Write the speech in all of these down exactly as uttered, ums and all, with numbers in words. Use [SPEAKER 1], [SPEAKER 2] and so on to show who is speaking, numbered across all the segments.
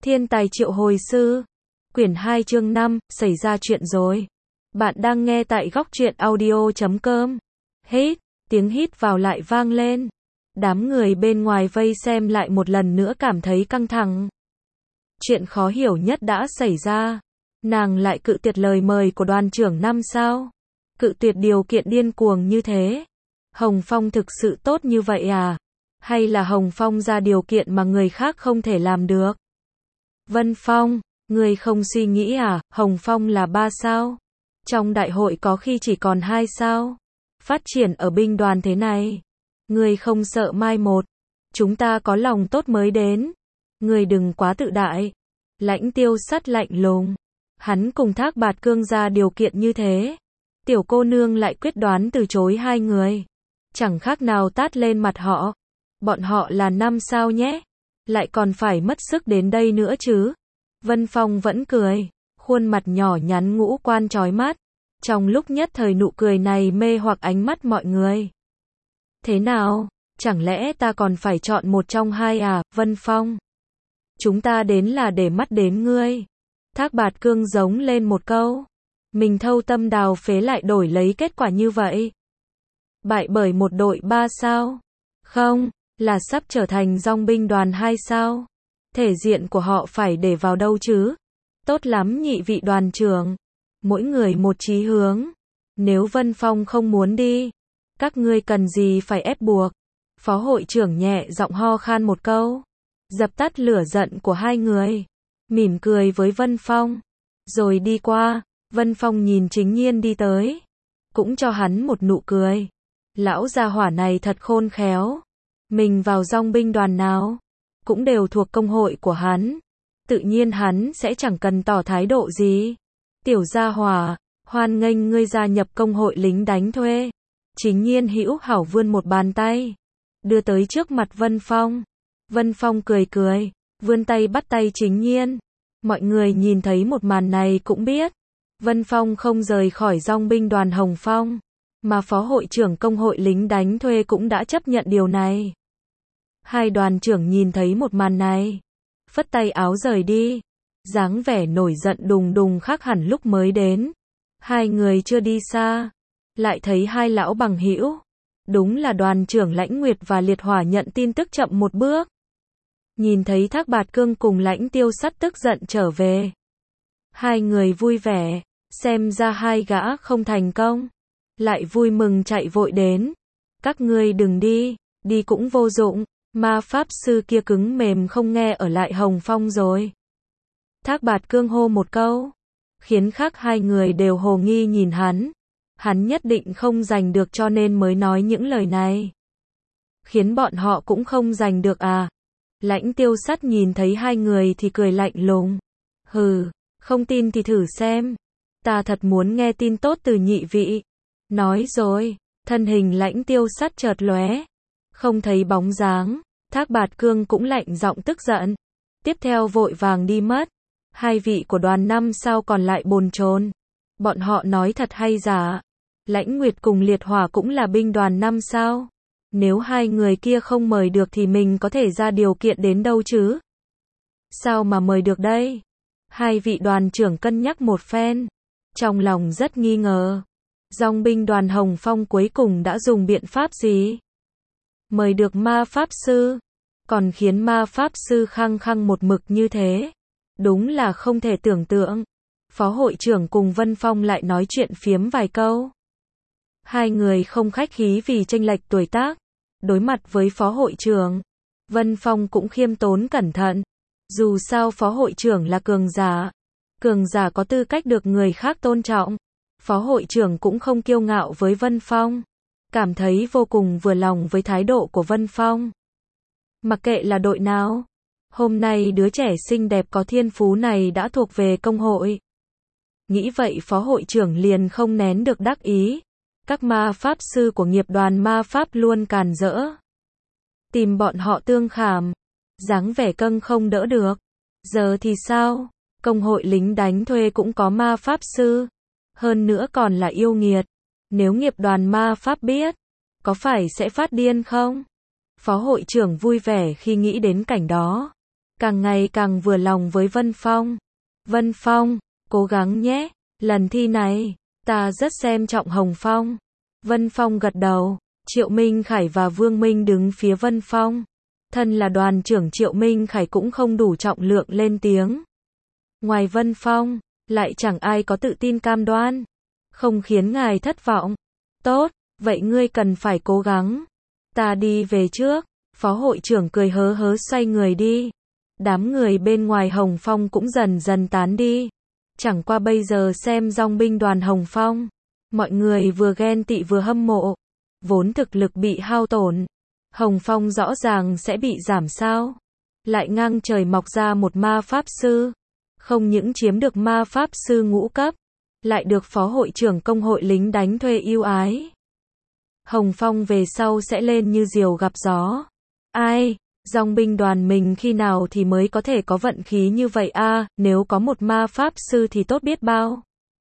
[SPEAKER 1] Thiên tài triệu hồi sư. Quyển hai chương năm, xảy ra chuyện rồi. Bạn đang nghe tại góc truyện audio chấm com. Hít, tiếng hít vào lại vang lên. Đám người bên ngoài vây xem lại một lần nữa cảm thấy căng thẳng. Chuyện khó hiểu nhất đã xảy ra. Nàng lại cự tuyệt lời mời của đoàn trưởng năm sao? Cự tuyệt điều kiện điên cuồng như thế. Hồng Phong thực sự tốt như vậy à? Hay là Hồng Phong ra điều kiện mà người khác không thể làm được? Vân Phong, người không suy nghĩ à, Hồng Phong là ba sao? Trong đại hội có khi chỉ còn hai sao? Phát triển ở binh đoàn thế này, người không sợ mai một? Chúng ta có lòng tốt mới đến. Người đừng quá tự đại. Lãnh Tiêu Sắt lạnh lùng. Hắn cùng Thác Bạt Cương ra điều kiện như thế. Tiểu cô nương lại quyết đoán từ chối hai người. Chẳng khác nào tát lên mặt họ. Bọn họ là năm sao nhé. Lại còn phải mất sức đến đây nữa chứ. Vân Phong vẫn cười. Khuôn mặt nhỏ nhắn ngũ quan chói mắt. Trong lúc nhất thời nụ cười này mê hoặc ánh mắt mọi người. Thế nào? Chẳng lẽ ta còn phải chọn một trong hai à, Vân Phong? Chúng ta đến là để mắt đến ngươi. Thác Bạt Cương giống lên một câu. Mình thâu tâm đào phế lại đổi lấy kết quả như vậy. Bại bởi một đội ba sao? Không, là sắp trở thành dòng binh đoàn hai sao. Thể diện của họ phải để vào đâu chứ? Tốt lắm nhị vị đoàn trưởng. Mỗi người một chí hướng. Nếu Vân Phong không muốn đi, các ngươi cần gì phải ép buộc? Phó hội trưởng nhẹ giọng ho khan một câu. Dập tắt lửa giận của hai người. Mỉm cười với Vân Phong. Rồi đi qua. Vân Phong nhìn Chính Nhiên đi tới. Cũng cho hắn một nụ cười. Lão gia hỏa này thật khôn khéo. Mình vào dòng binh đoàn nào cũng đều thuộc công hội của hắn. Tự nhiên hắn sẽ chẳng cần tỏ thái độ gì. Tiểu gia hỏa, hoan nghênh ngươi gia nhập công hội lính đánh thuê. Chính Nhiên hữu hảo vươn một bàn tay. Đưa tới trước mặt Vân Phong. Vân Phong cười cười. Vươn tay bắt tay Chính Nhiên. Mọi người nhìn thấy một màn này cũng biết. Vân Phong không rời khỏi dòng binh đoàn Hồng Phong. Mà phó hội trưởng công hội lính đánh thuê cũng đã chấp nhận điều này. Hai đoàn trưởng nhìn thấy một màn này. Phất tay áo rời đi. Dáng vẻ nổi giận đùng đùng khác hẳn lúc mới đến. Hai người chưa đi xa. Lại thấy hai lão bằng hữu. Đúng là đoàn trưởng Lãnh Nguyệt và Liệt Hỏa nhận tin tức chậm một bước. Nhìn thấy Thác Bạt Cương cùng Lãnh Tiêu Sắt tức giận trở về. Hai người vui vẻ. Xem ra hai gã không thành công. Lại vui mừng chạy vội đến. Các ngươi đừng đi. Đi cũng vô dụng. Ma pháp sư kia cứng mềm không nghe ở lại Hồng Phong rồi. Thác Bạt Cương hô một câu. Khiến khác hai người đều hồ nghi nhìn hắn. Hắn nhất định không giành được cho nên mới nói những lời này. Khiến bọn họ cũng không giành được à. Lãnh Tiêu Sắt nhìn thấy hai người thì cười lạnh lùng. Hừ, không tin thì thử xem. Ta thật muốn nghe tin tốt từ nhị vị. Nói rồi, thân hình Lãnh Tiêu Sắt chợt lóe. Không thấy bóng dáng. Thác Bạt Cương cũng lạnh giọng tức giận. Tiếp theo vội vàng đi mất. Hai vị của đoàn năm sao còn lại bồn chồn. Bọn họ nói thật hay giả? Lãnh Nguyệt cùng Liệt Hỏa cũng là binh đoàn năm sao? Nếu hai người kia không mời được thì mình có thể ra điều kiện đến đâu chứ? Sao mà mời được đây? Hai vị đoàn trưởng cân nhắc một phen. Trong lòng rất nghi ngờ. Dòng binh đoàn Hồng Phong cuối cùng đã dùng biện pháp gì? Mời được ma pháp sư. Còn khiến ma pháp sư khăng khăng một mực như thế. Đúng là không thể tưởng tượng. Phó hội trưởng cùng Vân Phong lại nói chuyện phiếm vài câu. Hai người không khách khí vì chênh lệch tuổi tác. Đối mặt với phó hội trưởng, Vân Phong cũng khiêm tốn cẩn thận. Dù sao phó hội trưởng là cường giả. Cường giả có tư cách được người khác tôn trọng. Phó hội trưởng cũng không kiêu ngạo với Vân Phong. Cảm thấy vô cùng vừa lòng với thái độ của Vân Phong. Mặc kệ là đội nào. Hôm nay đứa trẻ xinh đẹp có thiên phú này đã thuộc về công hội. Nghĩ vậy phó hội trưởng liền không nén được đắc ý. Các ma pháp sư của nghiệp đoàn ma pháp luôn càn rỡ. Tìm bọn họ tương khảm. Dáng vẻ căng không đỡ được. Giờ thì sao? Công hội lính đánh thuê cũng có ma pháp sư. Hơn nữa còn là yêu nghiệt. Nếu nghiệp đoàn ma pháp biết, có phải sẽ phát điên không? Phó hội trưởng vui vẻ khi nghĩ đến cảnh đó. càng ngày càng vừa lòng với Vân Phong. Vân Phong, cố gắng nhé, lần thi này, ta rất xem trọng Hồng Phong. Vân Phong gật đầu, Triệu Minh Khải và Vương Minh đứng phía Vân Phong. Thân là đoàn trưởng Triệu Minh Khải cũng không đủ trọng lượng lên tiếng. Ngoài Vân Phong, lại chẳng ai có tự tin cam đoan. Không khiến ngài thất vọng. Tốt, vậy ngươi cần phải cố gắng. Ta đi về trước. Phó hội trưởng cười hớ hớ xoay người đi. Đám người bên ngoài Hồng Phong cũng dần dần tán đi. Chẳng qua bây giờ xem dòng binh đoàn Hồng Phong. Mọi người vừa ghen tị vừa hâm mộ. Vốn thực lực bị hao tổn. Hồng Phong rõ ràng sẽ bị giảm sao. Lại ngang trời mọc ra một ma pháp sư. Không những chiếm được ma pháp sư ngũ cấp. Lại được phó hội trưởng công hội lính đánh thuê yêu ái. Hồng Phong về sau sẽ lên như diều gặp gió. Ai, dòng binh đoàn mình khi nào thì mới có thể có vận khí như vậy a, à, nếu có một ma pháp sư thì tốt biết bao.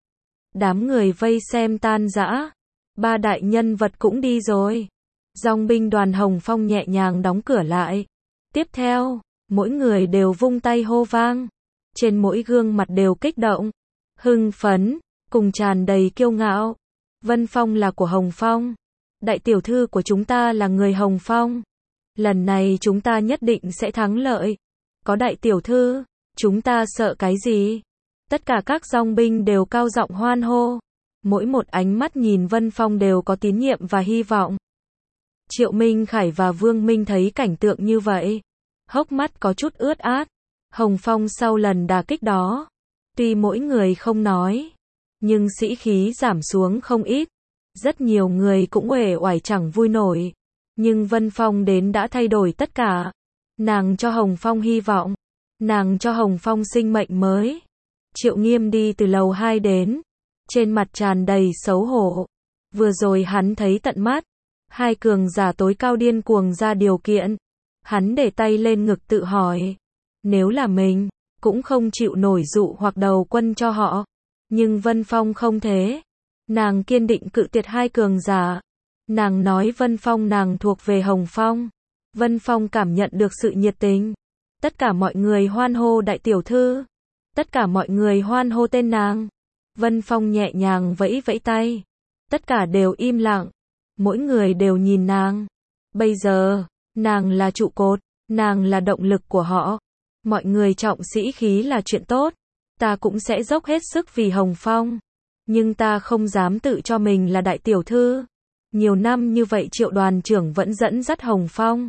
[SPEAKER 1] Đám người vây xem tan rã. Ba đại nhân vật cũng đi rồi. Dòng binh đoàn Hồng Phong nhẹ nhàng đóng cửa lại. Tiếp theo, mỗi người đều vung tay hô vang. Trên mỗi gương mặt đều kích động, hưng phấn, cùng tràn đầy kiêu ngạo. Vân Phong là của Hồng Phong. Đại tiểu thư của chúng ta là người Hồng Phong. Lần này chúng ta nhất định sẽ thắng lợi. Có đại tiểu thư, chúng ta sợ cái gì? Tất cả các dòng binh đều cao giọng hoan hô. Mỗi một ánh mắt nhìn Vân Phong đều có tín nhiệm và hy vọng. Triệu Minh Khải và Vương Minh thấy cảnh tượng như vậy. Hốc mắt có chút ướt át. Hồng Phong sau lần đả kích đó. Tuy mỗi người không nói. Nhưng sĩ khí giảm xuống không ít. Rất nhiều người cũng uể oải chẳng vui nổi. Nhưng Vân Phong đến đã thay đổi tất cả. Nàng cho Hồng Phong hy vọng. Nàng cho Hồng Phong sinh mệnh mới. Triệu Nghiêm đi từ lầu hai đến. Trên mặt tràn đầy xấu hổ. Vừa rồi hắn thấy tận mắt. Hai cường giả tối cao điên cuồng ra điều kiện. Hắn để tay lên ngực tự hỏi. Nếu là mình, cũng không chịu nổi dụ hoặc đầu quân cho họ. Nhưng Vân Phong không thế. Nàng kiên định cự tuyệt hai cường giả. Nàng nói Vân Phong nàng thuộc về Hồng Phong. Vân Phong cảm nhận được sự nhiệt tình. Tất cả mọi người hoan hô đại tiểu thư. Tất cả mọi người hoan hô tên nàng. Vân Phong nhẹ nhàng vẫy vẫy tay. Tất cả đều im lặng. Mỗi người đều nhìn nàng. Bây giờ, nàng là trụ cột. Nàng là động lực của họ. Mọi người trọng sĩ khí là chuyện tốt. Ta cũng sẽ dốc hết sức vì Hồng Phong. Nhưng ta không dám tự cho mình là đại tiểu thư. Nhiều năm như vậy Triệu đoàn trưởng vẫn dẫn dắt Hồng Phong.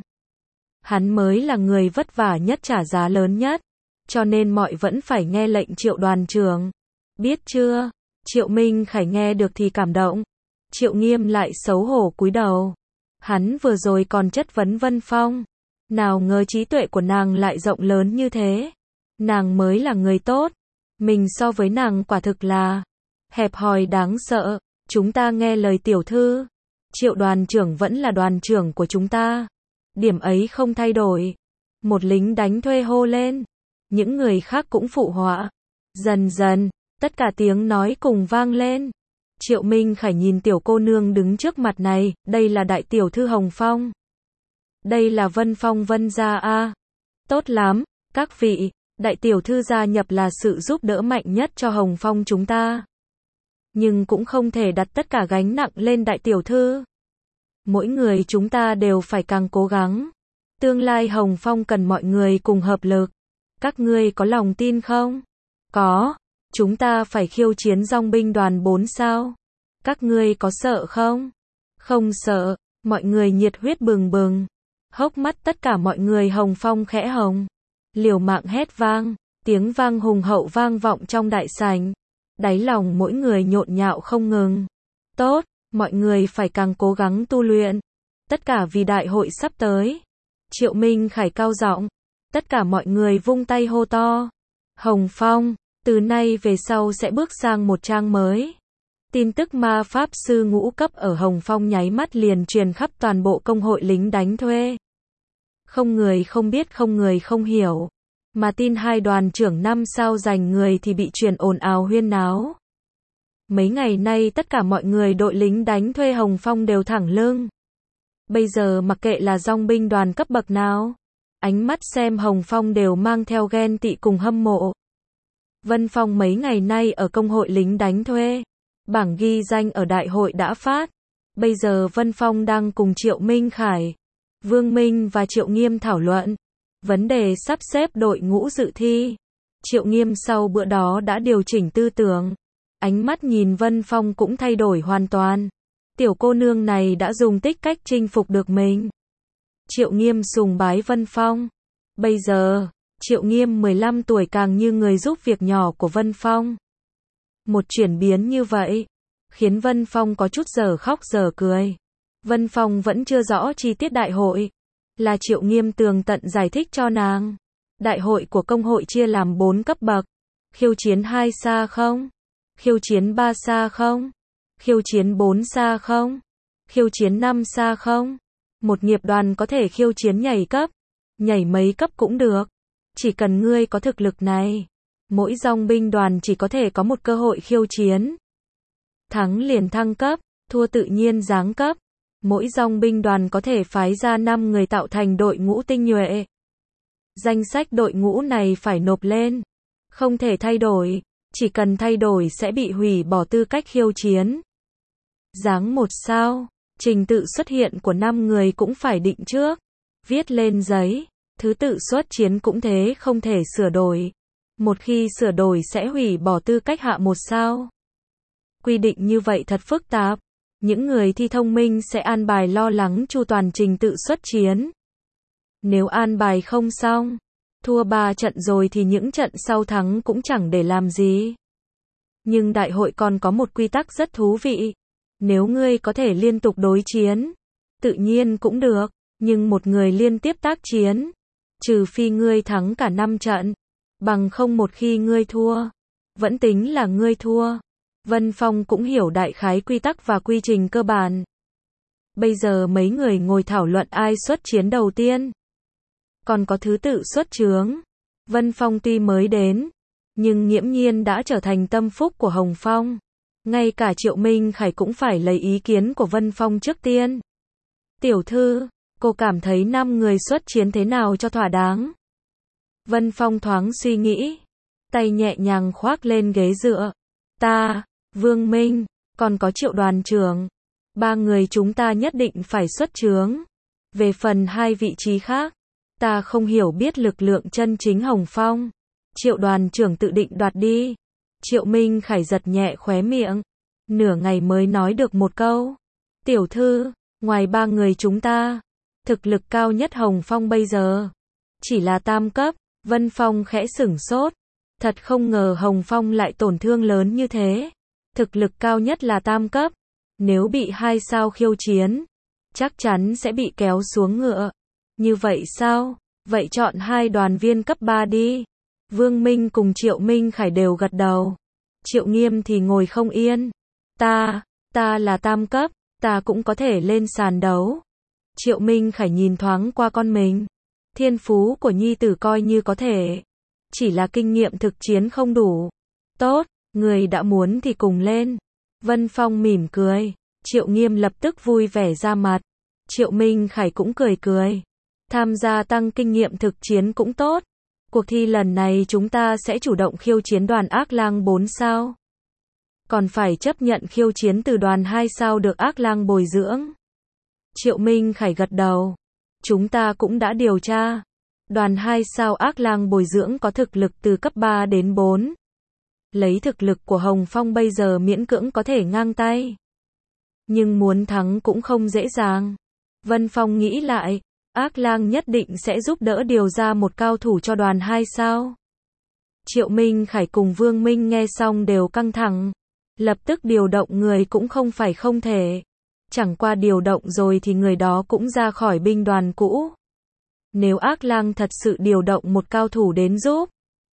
[SPEAKER 1] Hắn mới là người vất vả nhất trả giá lớn nhất. Cho nên mọi vẫn phải nghe lệnh Triệu đoàn trưởng. Biết chưa? Triệu Minh Khải nghe được thì cảm động. Triệu Nghiêm lại xấu hổ cúi đầu. Hắn vừa rồi còn chất vấn Vân Phong. Nào ngờ trí tuệ của nàng lại rộng lớn như thế. Nàng mới là người tốt. Mình so với nàng quả thực là hẹp hòi đáng sợ. Chúng ta nghe lời tiểu thư. Triệu đoàn trưởng vẫn là đoàn trưởng của chúng ta. Điểm ấy không thay đổi. Một lính đánh thuê hô lên. Những người khác cũng phụ họa. Dần dần, tất cả tiếng nói cùng vang lên. Triệu Minh Khải nhìn tiểu cô nương đứng trước mặt này. Đây là đại tiểu thư Hồng Phong. Đây là Vân Phong Vân gia a. Tốt lắm, các vị. Đại tiểu thư gia nhập là sự giúp đỡ mạnh nhất cho Hồng Phong chúng ta. Nhưng cũng không thể đặt tất cả gánh nặng lên đại tiểu thư. Mỗi người chúng ta đều phải càng cố gắng. Tương lai Hồng Phong cần mọi người cùng hợp lực. Các ngươi có lòng tin không? Có. Chúng ta phải khiêu chiến dòng binh đoàn bốn sao. Các ngươi có sợ không? Không sợ. Mọi người nhiệt huyết bừng bừng. Hốc mắt tất cả mọi người Hồng Phong khẽ hồng. Liều mạng hét vang. Tiếng vang hùng hậu vang vọng trong đại sảnh. Đáy lòng mỗi người nhộn nhạo không ngừng. Tốt, mọi người phải càng cố gắng tu luyện. Tất cả vì đại hội sắp tới. Triệu Minh Khải cao giọng. Tất cả mọi người vung tay hô to. Hồng Phong, từ nay về sau sẽ bước sang một trang mới. Tin tức ma pháp sư ngũ cấp ở Hồng Phong nháy mắt liền truyền khắp toàn bộ công hội lính đánh thuê. Không người không biết, không người không hiểu. Mà tin hai đoàn trưởng năm sao giành người thì bị truyền ồn ào huyên náo. Mấy ngày nay tất cả mọi người đội lính đánh thuê Hồng Phong đều thẳng lưng. Bây giờ mặc kệ là dòng binh đoàn cấp bậc nào, Ánh mắt xem Hồng Phong đều mang theo ghen tị cùng hâm mộ. Vân Phong mấy ngày nay ở công hội lính đánh thuê. Bảng ghi danh ở đại hội đã phát. Bây giờ Vân Phong đang cùng Triệu Minh Khải, Vương Minh và Triệu Nghiêm thảo luận vấn đề sắp xếp đội ngũ dự thi. Triệu Nghiêm sau bữa đó đã điều chỉnh tư tưởng. Ánh mắt nhìn Vân Phong cũng thay đổi hoàn toàn. Tiểu cô nương này đã dùng tích cách chinh phục được mình. Triệu Nghiêm sùng bái Vân Phong. Bây giờ, Triệu Nghiêm mười lăm tuổi càng như người giúp việc nhỏ của Vân Phong. Một chuyển biến như vậy, khiến Vân Phong có chút giờ khóc giờ cười. Vân Phong vẫn chưa rõ chi tiết đại hội. Là Triệu Nghiêm tường tận giải thích cho nàng. Đại hội của công hội chia làm bốn cấp bậc. Khiêu chiến hai xa không? Khiêu chiến ba xa không? Khiêu chiến bốn xa không? Khiêu chiến năm xa không? Một nghiệp đoàn có thể khiêu chiến nhảy cấp. Nhảy mấy cấp cũng được. Chỉ cần ngươi có thực lực này. Mỗi dòng binh đoàn chỉ có thể có một cơ hội khiêu chiến. Thắng liền thăng cấp, thua tự nhiên giáng cấp. Mỗi dòng binh đoàn có thể phái ra năm người tạo thành đội ngũ tinh nhuệ. Danh sách đội ngũ này phải nộp lên. Không thể thay đổi. Chỉ cần thay đổi sẽ bị hủy bỏ tư cách khiêu chiến. Giáng một sao. Trình tự xuất hiện của năm người cũng phải định trước. Viết lên giấy. Thứ tự xuất chiến cũng thế, không thể sửa đổi. Một khi sửa đổi sẽ hủy bỏ tư cách hạ một sao. Quy định như vậy thật phức tạp. Những người thi thông minh sẽ an bài lo lắng chu toàn trình tự xuất chiến. Nếu an bài không xong, thua ba trận rồi thì những trận sau thắng cũng chẳng để làm gì. Nhưng đại hội còn có một quy tắc rất thú vị. Nếu ngươi có thể liên tục đối chiến, tự nhiên cũng được, nhưng một người liên tiếp tác chiến, trừ phi ngươi thắng cả năm trận, bằng không một khi ngươi thua, vẫn tính là ngươi thua. Vân Phong cũng hiểu đại khái quy tắc và quy trình cơ bản. Bây giờ mấy người ngồi thảo luận ai xuất chiến đầu tiên. Còn có thứ tự xuất chướng. Vân Phong tuy mới đến, nhưng nghiễm nhiên đã trở thành tâm phúc của Hồng Phong. Ngay cả Triệu Minh Khải cũng phải lấy ý kiến của Vân Phong trước tiên. Tiểu thư, cô cảm thấy năm người xuất chiến thế nào cho thỏa đáng? Vân Phong thoáng suy nghĩ, tay nhẹ nhàng khoác lên ghế dựa. Ta, Vương Minh, còn có Triệu đoàn trưởng. Ba người chúng ta nhất định phải xuất chướng. Về phần hai vị trí khác, ta không hiểu biết lực lượng chân chính Hồng Phong. Triệu đoàn trưởng tự định đoạt đi. Triệu Minh Khải giật nhẹ khóe miệng. Nửa ngày mới nói được một câu. Tiểu thư, ngoài ba người chúng ta, thực lực cao nhất Hồng Phong bây giờ chỉ là tam cấp. Vân Phong khẽ sửng sốt. Thật không ngờ Hồng Phong lại tổn thương lớn như thế. Thực lực cao nhất là tam cấp. Nếu bị hai sao khiêu chiến, chắc chắn sẽ bị kéo xuống ngựa. Như vậy sao? Vậy chọn hai đoàn viên cấp ba đi. Vương Minh cùng Triệu Minh Khải đều gật đầu. Triệu Nghiêm thì ngồi không yên. Ta, ta là tam cấp, ta cũng có thể lên sàn đấu. Triệu Minh Khải nhìn thoáng qua con mình. Thiên phú của nhi tử coi như có thể. Chỉ là kinh nghiệm thực chiến không đủ. Tốt, người đã muốn thì cùng lên. Vân Phong mỉm cười. Triệu Nghiêm lập tức vui vẻ ra mặt. Triệu Minh Khải cũng cười cười. Tham gia tăng kinh nghiệm thực chiến cũng tốt. Cuộc thi lần này chúng ta sẽ chủ động khiêu chiến đoàn Ác Lang bốn sao. Còn phải chấp nhận khiêu chiến từ đoàn hai sao được Ác Lang bồi dưỡng. Triệu Minh Khải gật đầu. Chúng ta cũng đã điều tra. Đoàn hai sao Ác Lang bồi dưỡng có thực lực từ cấp ba đến bốn. Lấy thực lực của Hồng Phong bây giờ miễn cưỡng có thể ngang tay. Nhưng muốn thắng cũng không dễ dàng. Vân Phong nghĩ lại. Ác Lang nhất định sẽ giúp đỡ điều ra một cao thủ cho đoàn hai sao. Triệu Minh Khải cùng Vương Minh nghe xong đều căng thẳng. Lập tức điều động người cũng không phải không thể. Chẳng qua điều động rồi thì người đó cũng ra khỏi binh đoàn cũ. Nếu Ác Lang thật sự điều động một cao thủ đến giúp,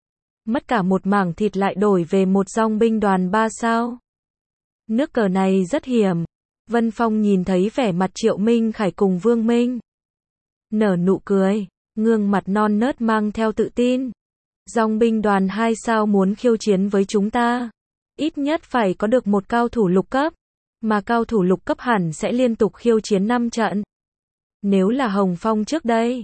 [SPEAKER 1] mất cả một mảng thịt lại đổi về một dòng binh đoàn ba sao. Nước cờ này rất hiểm. Vân Phong nhìn thấy vẻ mặt Triệu Minh Khải cùng Vương Minh. Nở nụ cười, gương mặt non nớt mang theo tự tin. Dòng binh đoàn hai sao muốn khiêu chiến với chúng ta. Ít nhất phải có được một cao thủ lục cấp. Mà cao thủ lục cấp hẳn sẽ liên tục khiêu chiến năm trận. Nếu là Hồng Phong trước đây,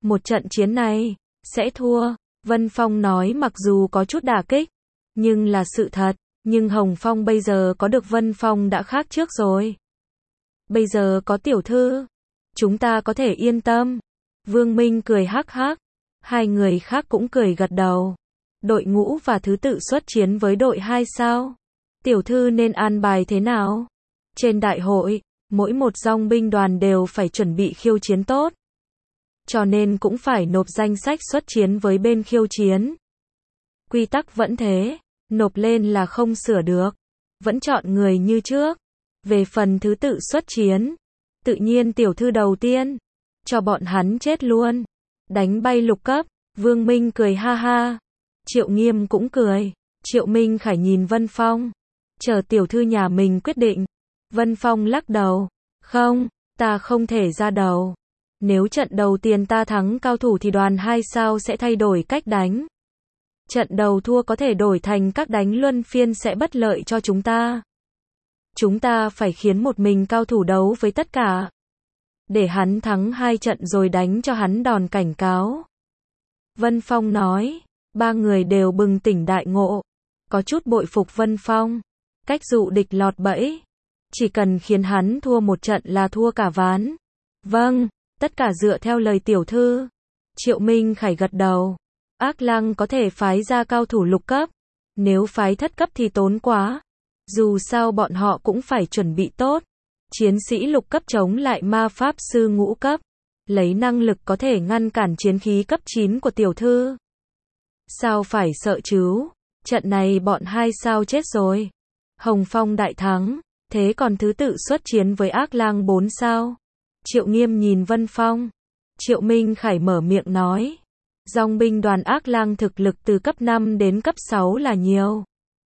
[SPEAKER 1] một trận chiến này, sẽ thua. Vân Phong nói mặc dù có chút đả kích, nhưng là sự thật. Nhưng Hồng Phong bây giờ có được Vân Phong đã khác trước rồi. Bây giờ có tiểu thư, chúng ta có thể yên tâm. Vương Minh cười hắc hắc. Hai người khác cũng cười gật đầu. Đội ngũ và thứ tự xuất chiến với đội hai sao? Tiểu thư nên an bài thế nào? Trên đại hội, mỗi một dòng binh đoàn đều phải chuẩn bị khiêu chiến tốt. Cho nên cũng phải nộp danh sách xuất chiến với bên khiêu chiến. Quy tắc vẫn thế, nộp lên là không sửa được. Vẫn chọn người như trước. Về phần thứ tự xuất chiến, tự nhiên tiểu thư đầu tiên, cho bọn hắn chết luôn. Đánh bay lục cấp, Vương Minh cười ha ha. Triệu Nghiêm cũng cười. Triệu Minh Khải nhìn Vân Phong. Chờ tiểu thư nhà mình quyết định. Vân Phong lắc đầu. Không, ta không thể ra đầu. Nếu trận đầu tiên ta thắng cao thủ thì đoàn hai sao sẽ thay đổi cách đánh. Trận đầu thua có thể đổi thành các đánh luân phiên sẽ bất lợi cho chúng ta. Chúng ta phải khiến một mình cao thủ đấu với tất cả. Để hắn thắng hai trận rồi đánh cho hắn đòn cảnh cáo. Vân Phong nói. Ba người đều bừng tỉnh đại ngộ. Có chút bội phục Vân Phong. Cách dụ địch lọt bẫy. Chỉ cần khiến hắn thua một trận là thua cả ván. Vâng, tất cả dựa theo lời tiểu thư. Triệu Minh Khải gật đầu. Ác Lăng có thể phái ra cao thủ lục cấp. Nếu phái thất cấp thì tốn quá. Dù sao bọn họ cũng phải chuẩn bị tốt. Chiến sĩ lục cấp chống lại ma pháp sư ngũ cấp. Lấy năng lực có thể ngăn cản chiến khí cấp chín của tiểu thư. Sao phải sợ chứ? Trận này bọn hai sao chết rồi. Hồng Phong đại thắng. Thế còn thứ tự xuất chiến với Ác Lang bốn sao? Triệu Nghiêm nhìn Vân Phong. Triệu Minh Khải mở miệng nói. Dòng binh đoàn Ác Lang thực lực từ cấp năm đến cấp sáu là nhiều.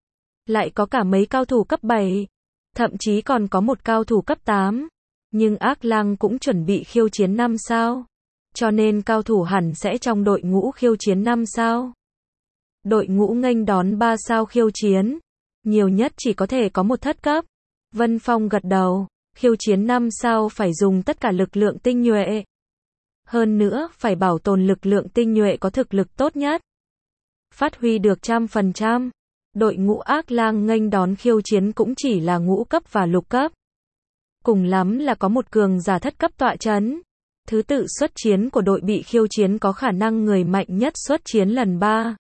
[SPEAKER 1] Lại có cả mấy cao thủ cấp bảy. Thậm chí còn có một cao thủ cấp tám. Nhưng Ác Lang cũng chuẩn bị khiêu chiến năm sao. Cho nên cao thủ hẳn sẽ trong đội ngũ khiêu chiến năm sao. Đội ngũ nghênh đón ba sao khiêu chiến. Nhiều nhất chỉ có thể có một thất cấp. Vân Phong gật đầu. Khiêu chiến năm sao phải dùng tất cả lực lượng tinh nhuệ. Hơn nữa, phải bảo tồn lực lượng tinh nhuệ có thực lực tốt nhất. Phát huy được trăm phần trăm. Đội ngũ Ác Lang nghênh đón khiêu chiến cũng chỉ là ngũ cấp và lục cấp. Cùng lắm là có một cường giả thất cấp tọa chấn. Thứ tự xuất chiến của đội bị khiêu chiến có khả năng người mạnh nhất xuất chiến lần ba.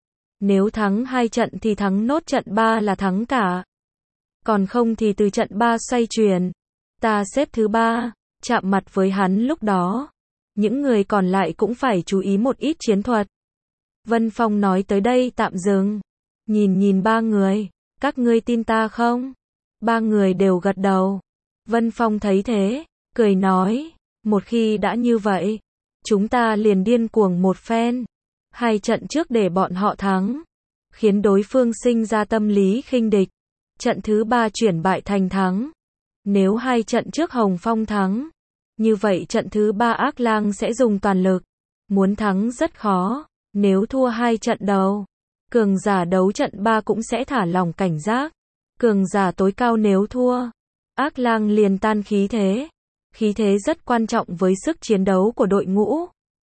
[SPEAKER 1] Nếu thắng hai trận thì thắng nốt trận ba là thắng cả. Còn không thì từ trận ba xoay chuyển. Ta xếp thứ ba, chạm mặt với hắn lúc đó. Những người còn lại cũng phải chú ý một ít chiến thuật. Vân Phong nói tới đây tạm dừng. Nhìn nhìn ba người. Các ngươi tin ta không? Ba người đều gật đầu. Vân Phong thấy thế, cười nói. Một khi đã như vậy, chúng ta liền điên cuồng một phen. Hai trận trước để bọn họ thắng. Khiến đối phương sinh ra tâm lý khinh địch. Trận thứ ba chuyển bại thành thắng. Nếu hai trận trước Hồng Phong thắng, như vậy trận thứ ba Ác Lang sẽ dùng toàn lực. Muốn thắng rất khó. Nếu thua hai trận đầu, cường giả đấu trận ba cũng sẽ thả lỏng cảnh giác. Cường giả tối cao nếu thua, Ác Lang liền tan khí thế. Khí thế rất quan trọng với sức chiến đấu của đội ngũ.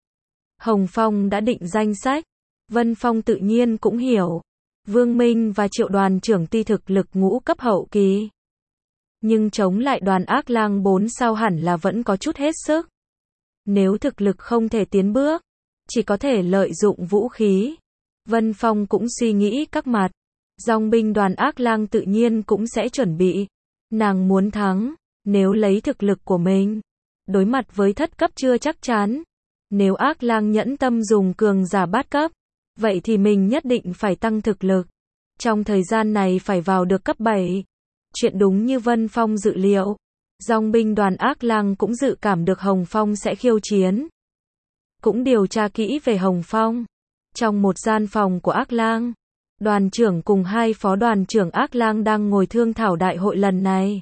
[SPEAKER 1] Hồng Phong đã định danh sách. Vân Phong tự nhiên cũng hiểu. Vương Minh và Triệu đoàn trưởng tuy thực lực ngũ cấp hậu kỳ. Nhưng chống lại đoàn Ác Lang bốn sao hẳn là vẫn có chút hết sức. Nếu thực lực không thể tiến bước, chỉ có thể lợi dụng vũ khí. Vân Phong cũng suy nghĩ các mặt. Dòng binh đoàn Ác Lang tự nhiên cũng sẽ chuẩn bị. Nàng muốn thắng, nếu lấy thực lực của mình, đối mặt với thất cấp chưa chắc chắn. Nếu Ác Lang nhẫn tâm dùng cường giả bát cấp, vậy thì mình nhất định phải tăng thực lực. Trong thời gian này phải vào được cấp bảy. Chuyện đúng như Vân Phong dự liệu. Dòng binh đoàn Ác Lang cũng dự cảm được Hồng Phong sẽ khiêu chiến. Cũng điều tra kỹ về Hồng Phong. Trong một gian phòng của Ác Lang, đoàn trưởng cùng hai phó đoàn trưởng Ác Lang đang ngồi thương thảo đại hội lần này.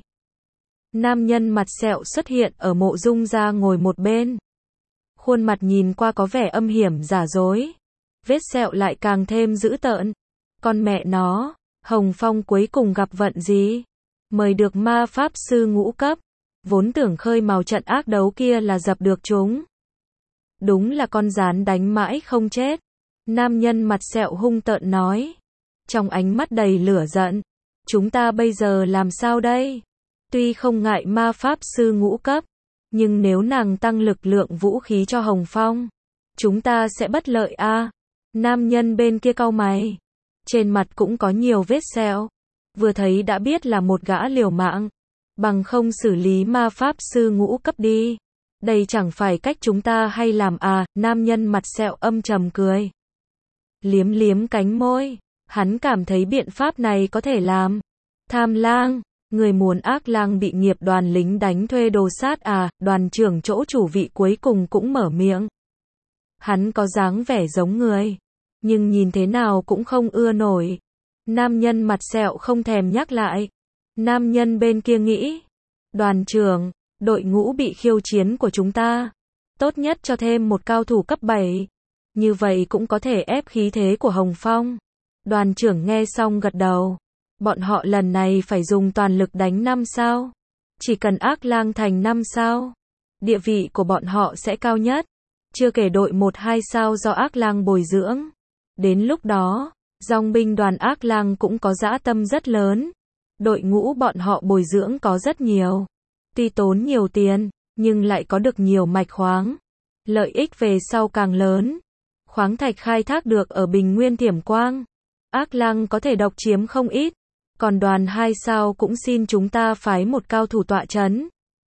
[SPEAKER 1] Nam nhân mặt sẹo xuất hiện ở mộ dung gia ngồi một bên. Khuôn mặt nhìn qua có vẻ âm hiểm giả dối. Vết sẹo lại càng thêm dữ tợn. Con mẹ nó, Hồng Phong cuối cùng gặp vận gì? Mời được ma pháp sư ngũ cấp. Vốn tưởng khơi mào trận ác đấu kia là dập được chúng. Đúng là con gián đánh mãi không chết. Nam nhân mặt sẹo hung tợn nói. Trong ánh mắt đầy lửa giận. Chúng ta bây giờ làm sao đây? Tuy không ngại ma pháp sư ngũ cấp, nhưng nếu nàng tăng lực lượng vũ khí cho Hồng Phong, chúng ta sẽ bất lợi a. À? Nam nhân bên kia cau mày. Trên mặt cũng có nhiều vết sẹo. Vừa thấy đã biết là một gã liều mạng. Bằng không xử lý ma pháp sư ngũ cấp đi. Đây chẳng phải cách chúng ta hay làm à, nam nhân mặt sẹo âm trầm cười. Liếm liếm cánh môi, hắn cảm thấy biện pháp này có thể làm. Tham lang, người muốn ác lang bị nghiệp đoàn lính đánh thuê đồ sát à, đoàn trưởng chỗ chủ vị cuối cùng cũng mở miệng. Hắn có dáng vẻ giống người, nhưng nhìn thế nào cũng không ưa nổi. Nam nhân mặt sẹo không thèm nhắc lại. Nam nhân bên kia nghĩ, đoàn trưởng, đội ngũ bị khiêu chiến của chúng ta, tốt nhất cho thêm một cao thủ cấp bảy. Như vậy cũng có thể ép khí thế của Hồng Phong. Đoàn trưởng nghe xong gật đầu. Bọn họ lần này phải dùng toàn lực đánh năm sao? Chỉ cần ác lang thành năm sao? Địa vị của bọn họ sẽ cao nhất. Chưa kể đội một hai sao do ác lang bồi dưỡng. Đến lúc đó, dòng binh đoàn ác lang cũng có dã tâm rất lớn. Đội ngũ bọn họ bồi dưỡng có rất nhiều. Tuy tốn nhiều tiền, nhưng lại có được nhiều mạch khoáng. Lợi ích về sau càng lớn. Khoáng thạch khai thác được ở Bình Nguyên Thiểm Quang. Ác lang có thể độc chiếm không ít. Còn đoàn hai sao cũng xin chúng ta phái một cao thủ tọa chấn.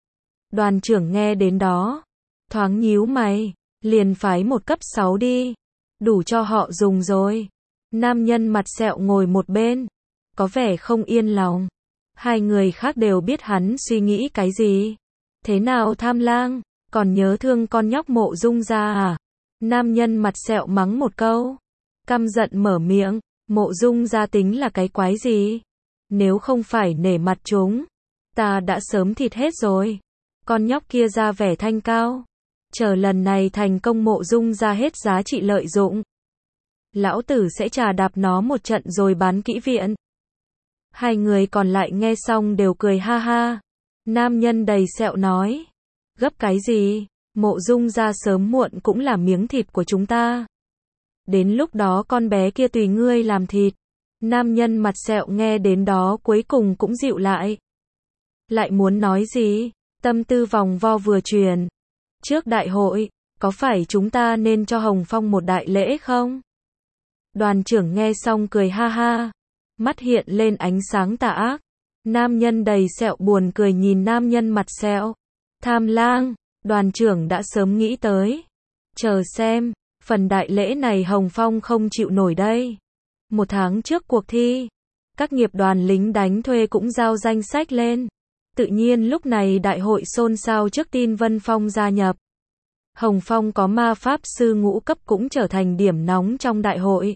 [SPEAKER 1] Đoàn trưởng nghe đến đó. Thoáng nhíu mày. Liền phái một cấp sáu đi. Đủ cho họ dùng rồi. Nam nhân mặt sẹo ngồi một bên. Có vẻ không yên lòng. Hai người khác đều biết hắn suy nghĩ cái gì. Thế nào tham lang? Còn nhớ thương con nhóc Mộ Dung gia à? Nam nhân mặt sẹo mắng một câu. Căm giận mở miệng. Mộ Dung gia tính là cái quái gì? Nếu không phải nể mặt chúng, ta đã sớm thịt hết rồi. Con nhóc kia ra vẻ thanh cao. Chờ lần này thành công Mộ Dung gia hết giá trị lợi dụng. Lão tử sẽ trà đạp nó một trận rồi bán kỹ viện. Hai người còn lại nghe xong đều cười ha ha. Nam nhân đầy sẹo nói. Gấp cái gì? Mộ Dung gia sớm muộn cũng là miếng thịt của chúng ta. Đến lúc đó con bé kia tùy ngươi làm thịt. Nam nhân mặt sẹo nghe đến đó cuối cùng cũng dịu lại. Lại muốn nói gì? Tâm tư vòng vo vừa truyền. Trước đại hội, có phải chúng ta nên cho Hồng Phong một đại lễ không? Đoàn trưởng nghe xong cười ha ha. Mắt hiện lên ánh sáng tà ác. Nam nhân đầy sẹo buồn cười nhìn nam nhân mặt sẹo. Tham lang, đoàn trưởng đã sớm nghĩ tới. Chờ xem, phần đại lễ này Hồng Phong không chịu nổi đây. Một tháng trước cuộc thi, các nghiệp đoàn lính đánh thuê cũng giao danh sách lên. Tự nhiên lúc này đại hội xôn xao trước tin Vân Phong gia nhập. Hồng Phong có ma pháp sư ngũ cấp cũng trở thành điểm nóng trong đại hội.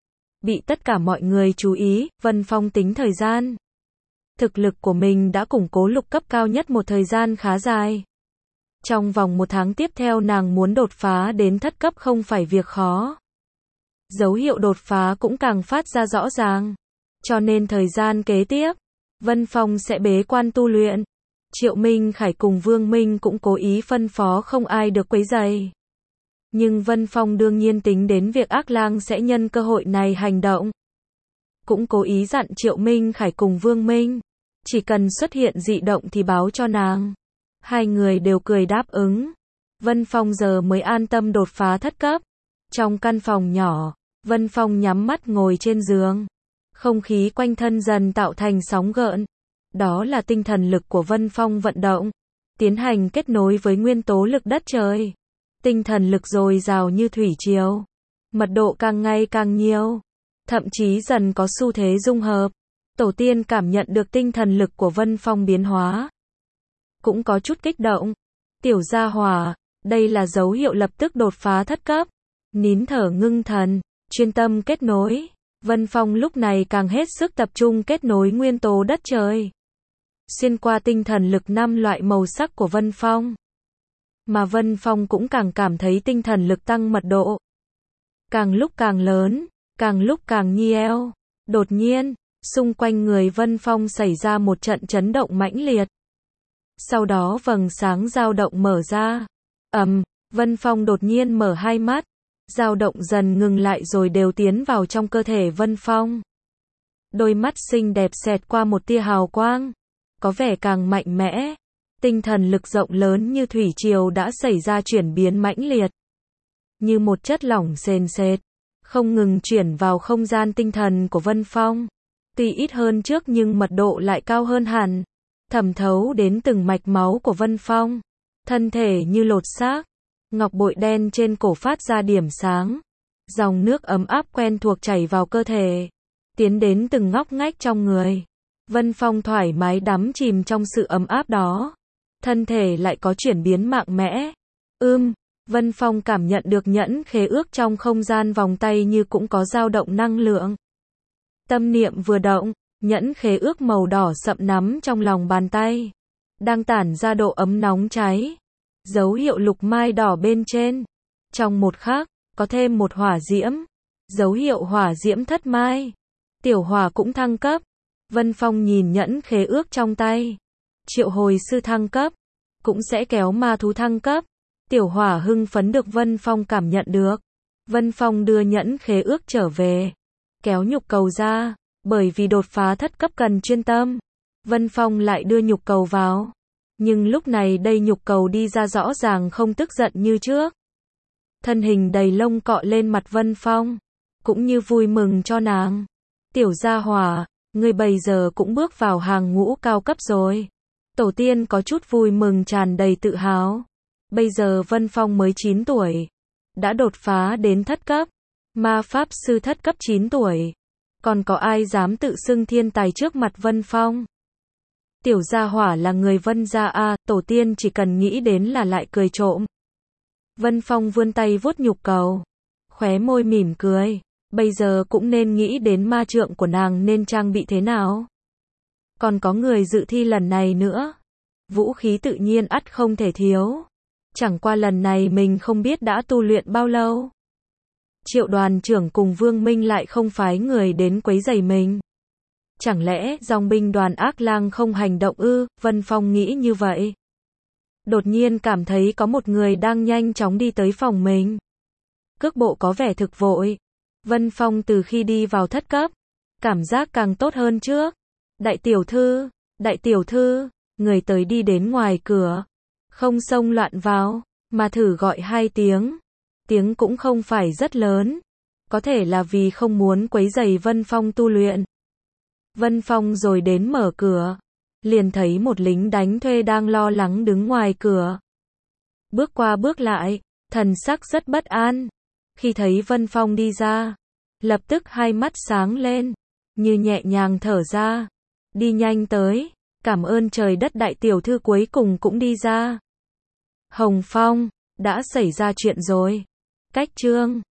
[SPEAKER 1] Bị tất cả mọi người chú ý, Vân Phong tính thời gian. Thực lực của mình đã củng cố lục cấp cao nhất một thời gian khá dài. Trong vòng một tháng tiếp theo nàng muốn đột phá đến thất cấp không phải việc khó. Dấu hiệu đột phá cũng càng phát ra rõ ràng. Cho nên thời gian kế tiếp, Vân Phong sẽ bế quan tu luyện. Triệu Minh Khải cùng Vương Minh cũng cố ý phân phó không ai được quấy rầy. Nhưng Vân Phong đương nhiên tính đến việc ác lang sẽ nhân cơ hội này hành động. Cũng cố ý dặn Triệu Minh Khải cùng Vương Minh. Chỉ cần xuất hiện dị động thì báo cho nàng. Hai người đều cười đáp ứng. Vân Phong giờ mới an tâm đột phá thất cấp. Trong căn phòng nhỏ, Vân Phong nhắm mắt ngồi trên giường. Không khí quanh thân dần tạo thành sóng gợn. Đó là tinh thần lực của Vân Phong vận động. Tiến hành kết nối với nguyên tố lực đất trời. Tinh thần lực dồi dào như thủy triều. Mật độ càng ngày càng nhiều. Thậm chí dần có xu thế dung hợp. Tổ tiên cảm nhận được tinh thần lực của Vân Phong biến hóa. Cũng có chút kích động. Tiểu gia hỏa, đây là dấu hiệu lập tức đột phá thất cấp. Nín thở ngưng thần, chuyên tâm kết nối. Vân Phong lúc này càng hết sức tập trung kết nối nguyên tố đất trời. Xuyên qua tinh thần lực năm loại màu sắc của Vân Phong. Mà Vân Phong cũng càng cảm thấy tinh thần lực tăng mật độ. Càng lúc càng lớn, càng lúc càng nhiều. Đột nhiên, xung quanh người Vân Phong xảy ra một trận chấn động mãnh liệt. Sau đó vầng sáng dao động mở ra. Ầm, Vân Phong đột nhiên mở hai mắt, dao động dần ngừng lại rồi đều tiến vào trong cơ thể Vân Phong. Đôi mắt xinh đẹp xẹt qua một tia hào quang, có vẻ càng mạnh mẽ. Tinh thần lực rộng lớn như thủy triều đã xảy ra chuyển biến mãnh liệt. Như một chất lỏng sền sệt, không ngừng chuyển vào không gian tinh thần của Vân Phong. Tuy ít hơn trước nhưng mật độ lại cao hơn hẳn, thẩm thấu đến từng mạch máu của Vân Phong. Thân thể như lột xác, ngọc bội đen trên cổ phát ra điểm sáng. Dòng nước ấm áp quen thuộc chảy vào cơ thể, tiến đến từng ngóc ngách trong người. Vân Phong thoải mái đắm chìm trong sự ấm áp đó. Thân thể lại có chuyển biến mạnh mẽ. Ưm, Vân Phong cảm nhận được nhẫn khế ước trong không gian vòng tay như cũng có dao động năng lượng. Tâm niệm vừa động, nhẫn khế ước màu đỏ sậm nắm trong lòng bàn tay, đang tản ra độ ấm nóng cháy. Dấu hiệu lục mai đỏ bên trên. Trong một khắc, có thêm một hỏa diễm. Dấu hiệu hỏa diễm thất mai. Tiểu hỏa cũng thăng cấp. Vân Phong nhìn nhẫn khế ước trong tay. Triệu hồi sư thăng cấp, cũng sẽ kéo ma thú thăng cấp. Tiểu hỏa hưng phấn được Vân Phong cảm nhận được. Vân Phong đưa nhẫn khế ước trở về, kéo nhục cầu ra, bởi vì đột phá thất cấp cần chuyên tâm. Vân Phong lại đưa nhục cầu vào. Nhưng lúc này đây nhục cầu đi ra rõ ràng không tức giận như trước. Thân hình đầy lông cọ lên mặt Vân Phong, cũng như vui mừng cho nàng. Tiểu gia hỏa, ngươi bây giờ cũng bước vào hàng ngũ cao cấp rồi. Tổ tiên có chút vui mừng tràn đầy tự hào. Bây giờ Vân Phong mới chín tuổi, đã đột phá đến thất cấp, ma pháp sư thất cấp chín tuổi. Còn có ai dám tự xưng thiên tài trước mặt Vân Phong? Tiểu gia hỏa là người Vân gia a, tổ tiên chỉ cần nghĩ đến là lại cười trộm. Vân Phong vươn tay vuốt nhục cầu, khóe môi mỉm cười. Bây giờ cũng nên nghĩ đến ma trượng của nàng nên trang bị thế nào. Còn có người dự thi lần này nữa. Vũ khí tự nhiên ắt không thể thiếu. Chẳng qua lần này mình không biết đã tu luyện bao lâu. Triệu đoàn trưởng cùng Vương Minh lại không phái người đến quấy rầy mình. Chẳng lẽ dòng binh đoàn ác lang không hành động ư? Vân Phong nghĩ như vậy. Đột nhiên cảm thấy có một người đang nhanh chóng đi tới phòng mình. Cước bộ có vẻ thực vội. Vân Phong từ khi đi vào thất cấp, cảm giác càng tốt hơn trước. Đại tiểu thư, đại tiểu thư, người tới đi đến ngoài cửa. Không xông loạn vào, mà thử gọi hai tiếng. Tiếng cũng không phải rất lớn. Có thể là vì không muốn quấy rầy Vân Phong tu luyện. Vân Phong rồi đến mở cửa. Liền thấy một lính đánh thuê đang lo lắng đứng ngoài cửa. Bước qua bước lại, thần sắc rất bất an. Khi thấy Vân Phong đi ra, lập tức hai mắt sáng lên, như nhẹ nhàng thở ra. Đi nhanh tới, cảm ơn trời đất đại tiểu thư cuối cùng cũng đi ra. Hồng Phong, đã xảy ra chuyện rồi. Cách chương